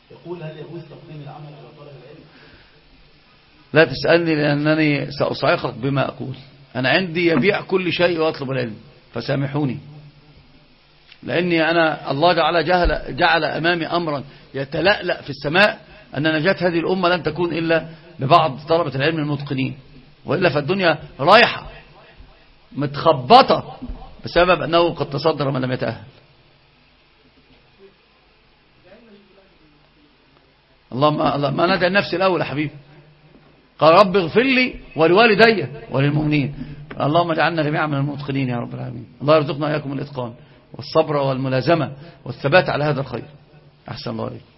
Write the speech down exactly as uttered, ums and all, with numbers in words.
يقول هل يجوز تقديم العمل على طلب العلم؟ لا تسألني لأنني سأصعقك بما أقول. أنا عندي يبيع كل شيء وأطلب العلم، فسامحوني، لأني أنا الله جعل, جهل جعل أمامي أمرا يتلألأ في السماء، أن نجاة هذه الأمة لن تكون إلا ببعض طلبة العلم المتقنين، وإلا فالدنيا رايحة متخبطة بسبب أنه قد تصدر من لم يتأهل. اللهم اللهم ما ندعي النفس الأول يا حبيبي. قال رب اغفر لي ولوالدي وللمؤمنين. اللهم اجعلنا جميعا من المتقنين يا رب العالمين. الله يرزقنا إياكم الإتقان والصبر والملازمة والثبات على هذا الخير. أحسن الله عليك.